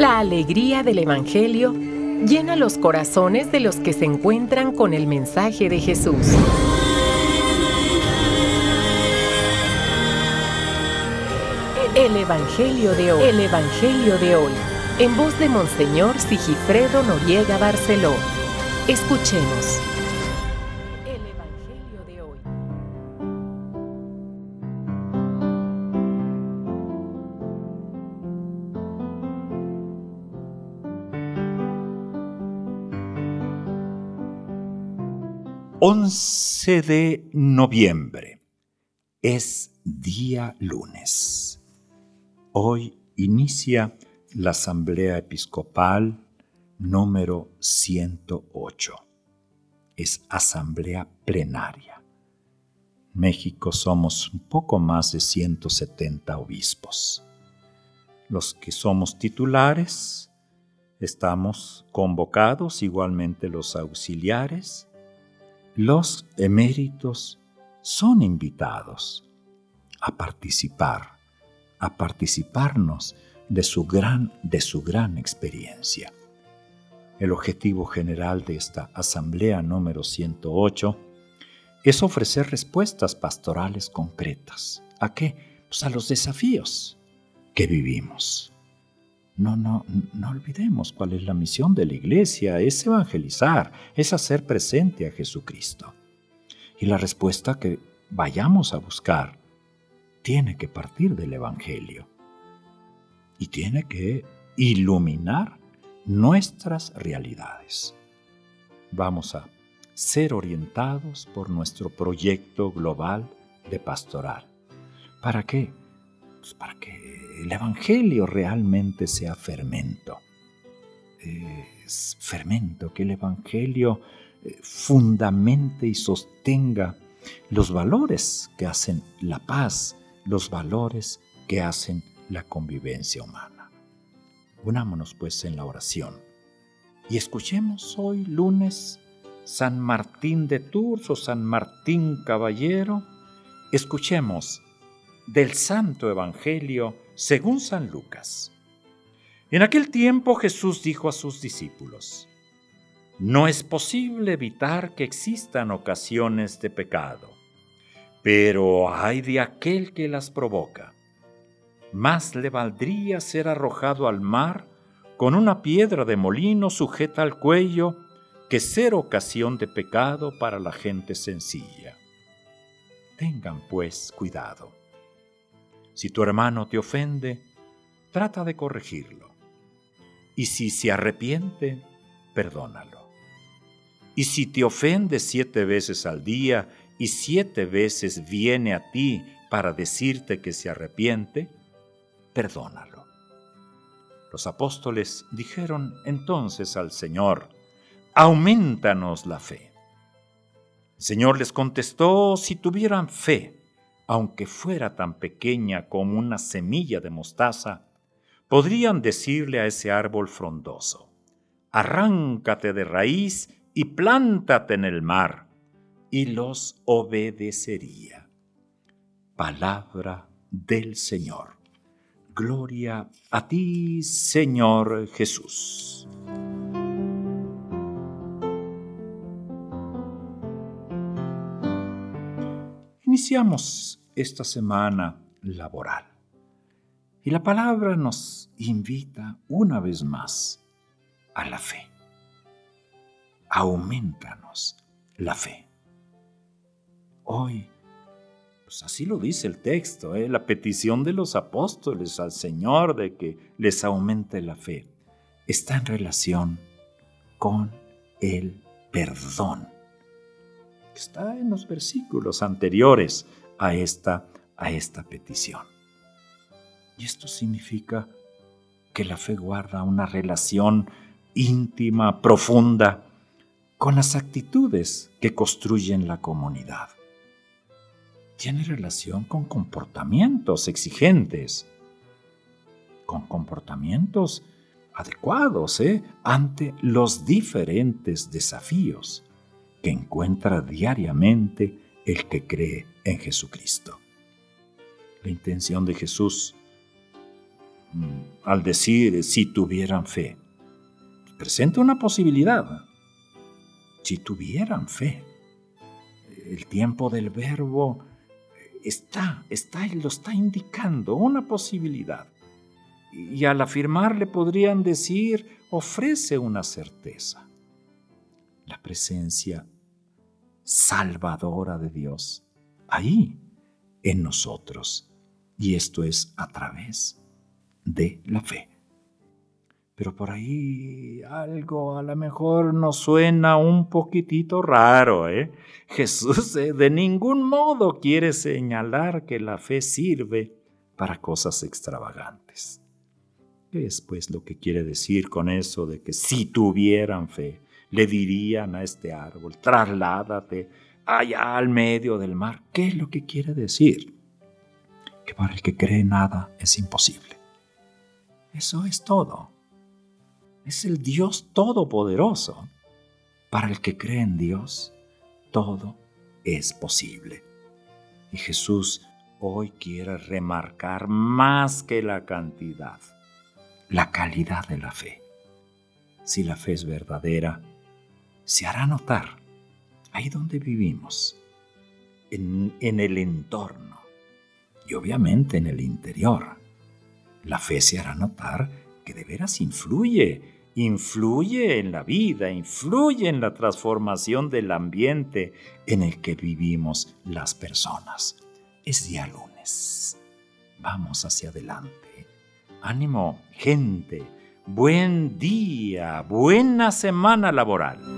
La alegría del Evangelio llena los corazones de los que se encuentran con el mensaje de Jesús. El Evangelio de hoy. El Evangelio de hoy. En voz de Monseñor Sigifredo Noriega Barceló. Escuchemos. El Evangelio de hoy. «11 de noviembre. Es día lunes. Hoy inicia la Asamblea Episcopal número 108. Es asamblea plenaria. En México somos un poco más de 170 obispos. Los que somos titulares estamos convocados, igualmente los auxiliares. Los eméritos son invitados a participarnos de su gran experiencia. El objetivo general de esta asamblea número 108 es ofrecer respuestas pastorales concretas. ¿A qué? Pues a los desafíos que vivimos. No olvidemos cuál es la misión de la Iglesia, es evangelizar, es hacer presente a Jesucristo. Y la respuesta que vayamos a buscar tiene que partir del Evangelio y tiene que iluminar nuestras realidades. Vamos a ser orientados por nuestro proyecto global de pastoral. ¿Para qué? Pues para que el Evangelio realmente sea fermento. Es fermento, que el Evangelio fundamente y sostenga los valores que hacen la paz, los valores que hacen la convivencia humana. Unámonos pues en la oración y escuchemos hoy lunes San Martín de Tours o San Martín Caballero. Escuchemos del Santo Evangelio según San Lucas. En aquel tiempo Jesús dijo a sus discípulos: «No es posible evitar que existan ocasiones de pecado, pero ay de aquel que las provoca. Más le valdría ser arrojado al mar con una piedra de molino sujeta al cuello que ser ocasión de pecado para la gente sencilla. Tengan pues cuidado. Si tu hermano te ofende, trata de corregirlo. Y si se arrepiente, perdónalo. Y si te ofende 7 veces al día y 7 veces viene a ti para decirte que se arrepiente, perdónalo». Los apóstoles dijeron entonces al Señor: «Aumentanos la fe». El Señor les contestó: «Si tuvieran fe, aunque fuera tan pequeña como una semilla de mostaza, podrían decirle a ese árbol frondoso: arráncate de raíz y plántate en el mar, y los obedecería». Palabra del Señor. Gloria a ti, Señor Jesús. Iniciamos esta semana laboral y la palabra nos invita una vez más a la fe. Aumentanos la fe. Hoy, pues así lo dice el texto, la petición de los apóstoles al Señor de que les aumente la fe está en relación con el perdón. Está en los versículos anteriores a esta petición. Y esto significa que la fe guarda una relación íntima, profunda, con las actitudes que construyen la comunidad. Tiene relación con comportamientos exigentes, con comportamientos adecuados ante los diferentes desafíos que encuentra diariamente el que cree en Jesucristo. La intención de Jesús al decir si tuvieran fe. Presenta una posibilidad. Si tuvieran fe. El tiempo del verbo lo está indicando, una posibilidad. Y al afirmarle podrían decir, ofrece una certeza. La presencia salvadora de Dios, ahí, en nosotros. Y esto es a través de la fe. Pero por ahí algo a lo mejor nos suena un poquitito raro, Jesús de ningún modo quiere señalar que la fe sirve para cosas extravagantes. ¿Qué es pues lo que quiere decir con eso de que si tuvieran fe, le dirían a este árbol, trasládate allá al medio del mar? ¿Qué es lo que quiere decir? Que para el que cree nada es imposible. Eso es todo. Es el Dios todopoderoso. Para el que cree en Dios, todo es posible. Y Jesús hoy quiere remarcar más que la cantidad, la calidad de la fe. Si la fe es verdadera, se hará notar ahí donde vivimos, en el entorno y obviamente en el interior. La fe se hará notar que de veras influye en la vida, influye en la transformación del ambiente en el que vivimos las personas. Es día lunes. Vamos hacia adelante. Ánimo, gente. Buen día, buena semana laboral.